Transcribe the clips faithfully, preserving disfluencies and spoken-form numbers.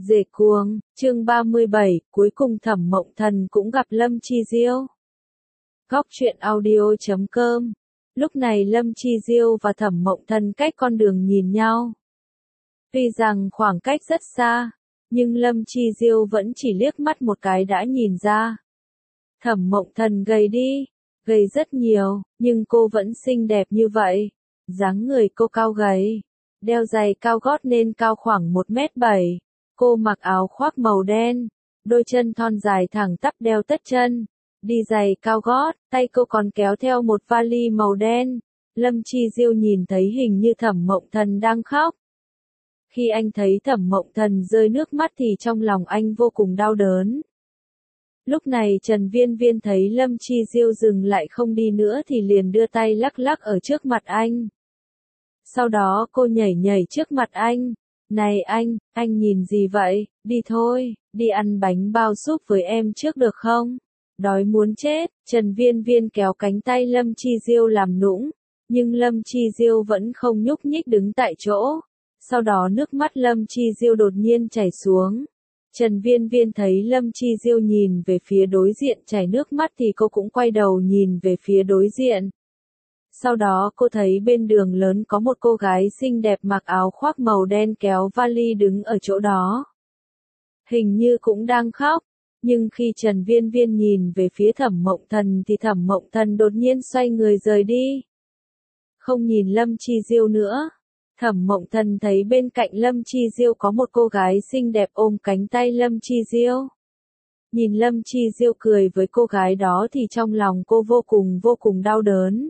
Dề cuồng, chương ba mươi bảy, cuối cùng Thẩm Mộng Thần cũng gặp Lâm Chi Diêu. Góc truyện audio chấm com. Lúc này Lâm Chi Diêu và Thẩm Mộng Thần cách con đường nhìn nhau. Tuy rằng khoảng cách rất xa, nhưng Lâm Chi Diêu vẫn chỉ liếc mắt một cái đã nhìn ra. Thẩm Mộng Thần gầy đi, gầy rất nhiều, nhưng cô vẫn xinh đẹp như vậy. Dáng người cô cao gầy, đeo giày cao gót nên cao khoảng một mét bảy. Cô mặc áo khoác màu đen, đôi chân thon dài thẳng tắp đeo tất chân, đi giày cao gót, tay cô còn kéo theo một vali màu đen. Lâm Chi Diêu nhìn thấy hình như Thẩm Mộng Thần đang khóc. Khi anh thấy Thẩm Mộng Thần rơi nước mắt thì trong lòng anh vô cùng đau đớn. Lúc này Trần Viên Viên thấy Lâm Chi Diêu dừng lại không đi nữa thì liền đưa tay lắc lắc ở trước mặt anh. Sau đó cô nhảy nhảy trước mặt anh. Này anh, anh nhìn gì vậy, đi thôi, đi ăn bánh bao súp với em trước được không? Đói muốn chết, Trần Viên Viên kéo cánh tay Lâm Chi Diêu làm nũng, nhưng Lâm Chi Diêu vẫn không nhúc nhích đứng tại chỗ. Sau đó nước mắt Lâm Chi Diêu đột nhiên chảy xuống. Trần Viên Viên thấy Lâm Chi Diêu nhìn về phía đối diện chảy nước mắt thì cô cũng quay đầu nhìn về phía đối diện. Sau đó cô thấy bên đường lớn có một cô gái xinh đẹp mặc áo khoác màu đen kéo vali đứng ở chỗ đó. Hình như cũng đang khóc, nhưng khi Trần Viên Viên nhìn về phía Thẩm Mộng Thần thì Thẩm Mộng Thần đột nhiên xoay người rời đi. Không nhìn Lâm Chi Diêu nữa. Thẩm Mộng Thần thấy bên cạnh Lâm Chi Diêu có một cô gái xinh đẹp ôm cánh tay Lâm Chi Diêu. Nhìn Lâm Chi Diêu cười với cô gái đó thì trong lòng cô vô cùng vô cùng đau đớn.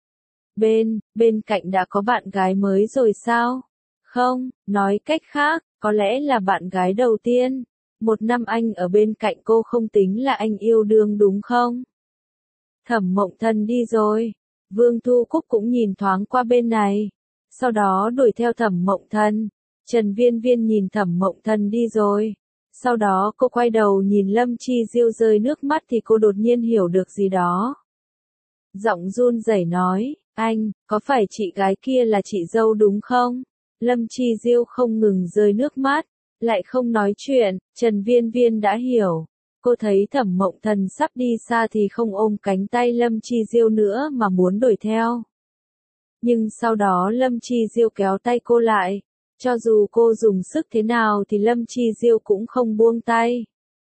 Bên, bên cạnh đã có bạn gái mới rồi sao? Không, nói cách khác, có lẽ là bạn gái đầu tiên. Một năm anh ở bên cạnh cô không tính là anh yêu đương đúng không? Thẩm Mộng Thần đi rồi. Vương Thu Cúc cũng nhìn thoáng qua bên này. Sau đó đuổi theo Thẩm Mộng Thần. Trần Viên Viên nhìn Thẩm Mộng Thần đi rồi. Sau đó cô quay đầu nhìn Lâm Chi Diêu rơi nước mắt thì cô đột nhiên hiểu được gì đó. Giọng run rẩy nói, anh, có phải chị gái kia là chị dâu đúng không? Lâm Chi Diêu không ngừng rơi nước mắt, lại không nói chuyện, Trần Viên Viên đã hiểu. Cô thấy Thẩm Mộng Thần sắp đi xa thì không ôm cánh tay Lâm Chi Diêu nữa mà muốn đuổi theo. Nhưng sau đó Lâm Chi Diêu kéo tay cô lại, cho dù cô dùng sức thế nào thì Lâm Chi Diêu cũng không buông tay.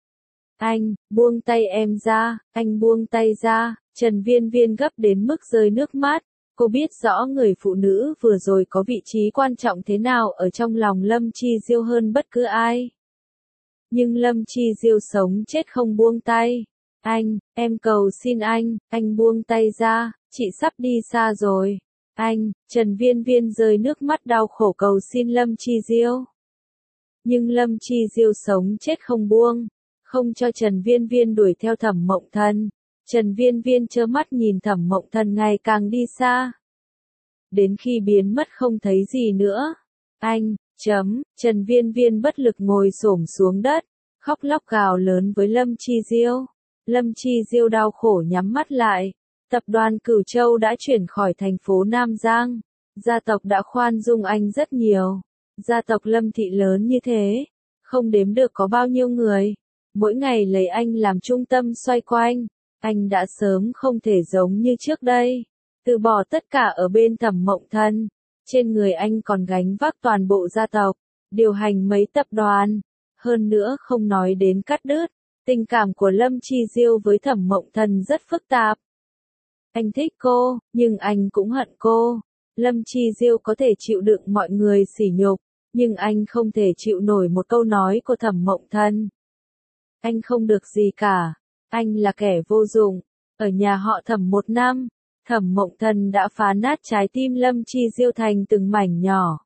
Anh, buông tay em ra, anh buông tay ra, Trần Viên Viên gấp đến mức rơi nước mắt. Cô biết rõ người phụ nữ vừa rồi có vị trí quan trọng thế nào ở trong lòng Lâm Chi Diêu hơn bất cứ ai. Nhưng Lâm Chi Diêu sống chết không buông tay. Anh, em cầu xin anh, anh buông tay ra, chị sắp đi xa rồi. Anh, Trần Viên Viên rơi nước mắt đau khổ cầu xin Lâm Chi Diêu. Nhưng Lâm Chi Diêu sống chết không buông, không cho Trần Viên Viên đuổi theo Thẩm Mộng Thần. Trần Viên Viên trơ mắt nhìn Thẩm Mộng Thần ngày càng đi xa. Đến khi biến mất không thấy gì nữa. Anh, chấm, Trần Viên Viên bất lực ngồi xổm xuống đất, khóc lóc gào lớn với Lâm Chi Diêu. Lâm Chi Diêu đau khổ nhắm mắt lại. Tập đoàn Cửu Châu đã chuyển khỏi thành phố Nam Giang. Gia tộc đã khoan dung anh rất nhiều. Gia tộc Lâm thị lớn như thế, không đếm được có bao nhiêu người. Mỗi ngày lấy anh làm trung tâm xoay quanh. Anh đã sớm không thể giống như trước đây, từ bỏ tất cả ở bên Thẩm Mộng Thần. Trên người anh còn gánh vác toàn bộ gia tộc, điều hành mấy tập đoàn. Hơn nữa không nói đến cắt đứt, tình cảm của Lâm Chi Diêu với Thẩm Mộng Thần rất phức tạp. Anh thích cô, nhưng anh cũng hận cô. Lâm Chi Diêu có thể chịu đựng mọi người sỉ nhục, nhưng anh không thể chịu nổi một câu nói của Thẩm Mộng Thần. Anh không được gì cả. Anh là kẻ vô dụng. Ở nhà họ Thẩm một năm, Thẩm Mộng Thần đã phá nát trái tim Lâm Chi Diêu thành từng mảnh nhỏ.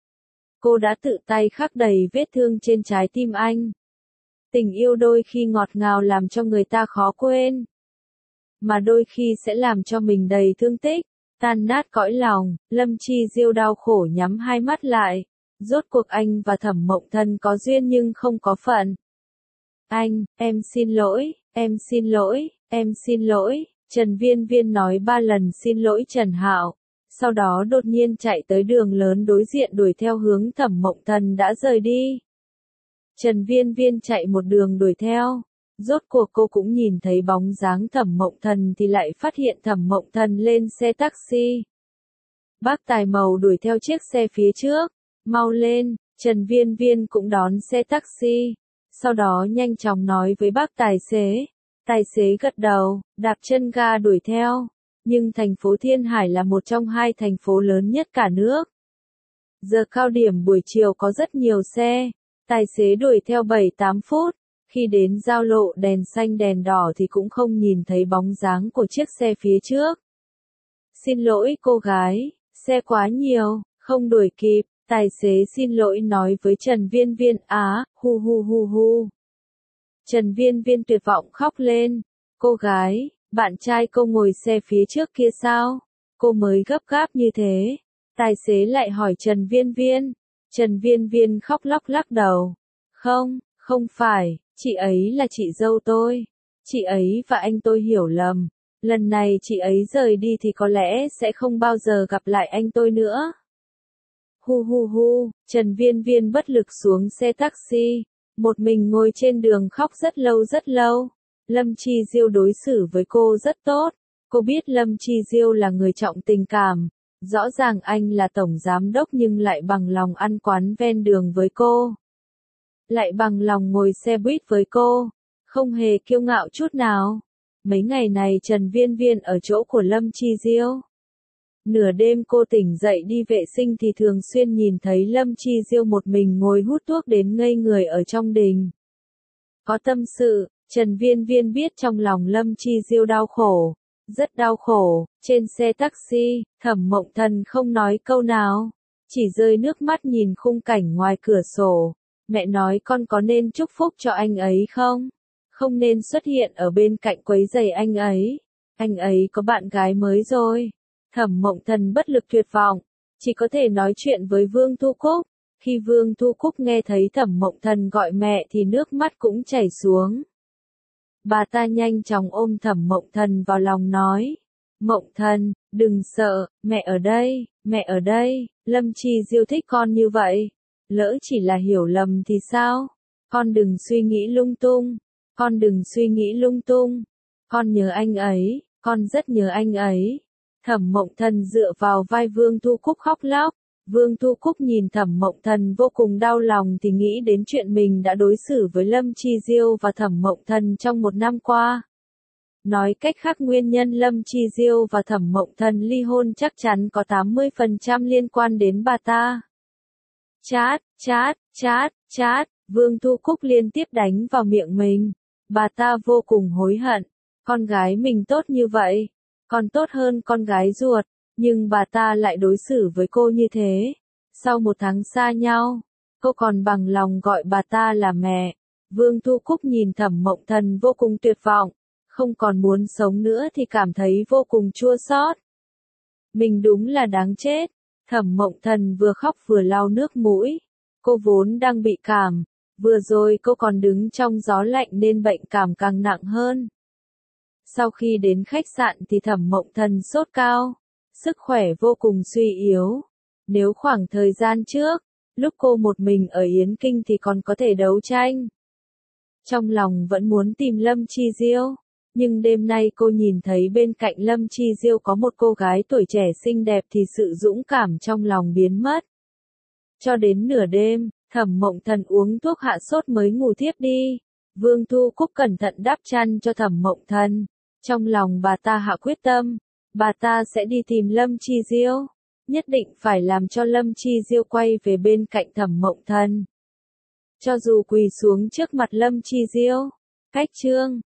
Cô đã tự tay khắc đầy vết thương trên trái tim anh. Tình yêu đôi khi ngọt ngào làm cho người ta khó quên, mà đôi khi sẽ làm cho mình đầy thương tích, tan nát cõi lòng. Lâm Chi Diêu đau khổ nhắm hai mắt lại. Rốt cuộc anh và Thẩm Mộng Thần có duyên nhưng không có phận. Anh, em xin lỗi, em xin lỗi, em xin lỗi. Trần Viên Viên nói ba lần xin lỗi Trần Hạo. Sau đó đột nhiên chạy tới đường lớn đối diện đuổi theo hướng Thẩm Mộng Thần đã rời đi. Trần Viên Viên chạy một đường đuổi theo. Rốt cuộc cô cũng nhìn thấy bóng dáng Thẩm Mộng Thần thì lại phát hiện Thẩm Mộng Thần lên xe taxi. Bác tài màu đuổi theo chiếc xe phía trước. Mau lên, Trần Viên Viên cũng đón xe taxi. Sau đó nhanh chóng nói với bác tài xế. Tài xế gật đầu, đạp chân ga đuổi theo. Nhưng thành phố Thiên Hải là một trong hai thành phố lớn nhất cả nước. Giờ cao điểm buổi chiều có rất nhiều xe. Tài xế đuổi theo bảy tám phút. Khi đến giao lộ đèn xanh đèn đỏ thì cũng không nhìn thấy bóng dáng của chiếc xe phía trước. Xin lỗi cô gái, xe quá nhiều, không đuổi kịp. Tài xế xin lỗi nói với Trần Viên Viên. Á, hu hu hu hu. Trần Viên Viên tuyệt vọng khóc lên. Cô gái, bạn trai cô ngồi xe phía trước kia sao? Cô mới gấp gáp như thế. Tài xế lại hỏi Trần Viên Viên. Trần Viên Viên khóc lóc lắc đầu. Không, không phải, chị ấy là chị dâu tôi. Chị ấy và anh tôi hiểu lầm. Lần này chị ấy rời đi thì có lẽ sẽ không bao giờ gặp lại anh tôi nữa. Hu hu hu, Trần Viên Viên bất lực xuống xe taxi. Một mình ngồi trên đường khóc rất lâu rất lâu. Lâm Chi Diêu đối xử với cô rất tốt. Cô biết Lâm Chi Diêu là người trọng tình cảm. Rõ ràng anh là tổng giám đốc nhưng lại bằng lòng ăn quán ven đường với cô. Lại bằng lòng ngồi xe buýt với cô. Không hề kiêu ngạo chút nào. Mấy ngày này Trần Viên Viên ở chỗ của Lâm Chi Diêu. Nửa đêm cô tỉnh dậy đi vệ sinh thì thường xuyên nhìn thấy Lâm Chi Diêu một mình ngồi hút thuốc đến ngây người ở trong đình. Có tâm sự, Trần Viên Viên biết trong lòng Lâm Chi Diêu đau khổ. Rất đau khổ, trên xe taxi, Thẩm Mộng Thần không nói câu nào. Chỉ rơi nước mắt nhìn khung cảnh ngoài cửa sổ. Mẹ nói con có nên chúc phúc cho anh ấy không? Không nên xuất hiện ở bên cạnh quấy rầy anh ấy. Anh ấy có bạn gái mới rồi. Thẩm Mộng Thần bất lực tuyệt vọng. Chỉ có thể nói chuyện với Vương Thu Cúc. Khi Vương Thu Cúc nghe thấy Thẩm Mộng Thần gọi mẹ thì nước mắt cũng chảy xuống. Bà ta nhanh chóng ôm Thẩm Mộng Thần vào lòng nói. Mộng Thần, đừng sợ, mẹ ở đây, mẹ ở đây, Lâm Chi Diêu thích con như vậy. Lỡ chỉ là hiểu lầm thì sao? Con đừng suy nghĩ lung tung, con đừng suy nghĩ lung tung. Con nhớ anh ấy, con rất nhớ anh ấy. Thẩm Mộng Thần dựa vào vai Vương Thu Cúc khóc lóc. Vương Thu Cúc nhìn Thẩm Mộng Thần vô cùng đau lòng thì nghĩ đến chuyện mình đã đối xử với Lâm Chi Diêu và Thẩm Mộng Thần trong một năm qua. Nói cách khác nguyên nhân Lâm Chi Diêu và Thẩm Mộng Thần ly hôn chắc chắn có tám mươi phần trăm liên quan đến bà ta. Chát, chát, chát, chát, Vương Thu Cúc liên tiếp đánh vào miệng mình. Bà ta vô cùng hối hận. Con gái mình tốt như vậy. Còn tốt hơn con gái ruột. Nhưng bà ta lại đối xử với cô như thế. Sau một tháng xa nhau, cô còn bằng lòng gọi bà ta là mẹ. Vương Thu Cúc nhìn Thẩm Mộng Thần vô cùng tuyệt vọng. Không còn muốn sống nữa thì cảm thấy vô cùng chua xót. Mình đúng là đáng chết. Thẩm Mộng Thần vừa khóc vừa lau nước mũi. Cô vốn đang bị cảm. Vừa rồi cô còn đứng trong gió lạnh nên bệnh cảm càng nặng hơn. Sau khi đến khách sạn thì Thẩm Mộng Thần sốt cao. Sức khỏe vô cùng suy yếu. Nếu khoảng thời gian trước, lúc cô một mình ở Yến Kinh thì còn có thể đấu tranh. Trong lòng vẫn muốn tìm Lâm Chi Diêu. Nhưng đêm nay cô nhìn thấy bên cạnh Lâm Chi Diêu có một cô gái tuổi trẻ xinh đẹp thì sự dũng cảm trong lòng biến mất. Cho đến nửa đêm, Thẩm Mộng Thần uống thuốc hạ sốt mới ngủ thiếp đi. Vương Thu Cúc cẩn thận đắp chăn cho Thẩm Mộng Thần. Trong lòng bà ta hạ quyết tâm. Bà ta sẽ đi tìm Lâm Chi Diêu. Nhất định phải làm cho Lâm Chi Diêu quay về bên cạnh Thẩm Mộng Thần. Cho dù quỳ xuống trước mặt Lâm Chi Diêu. Cách chương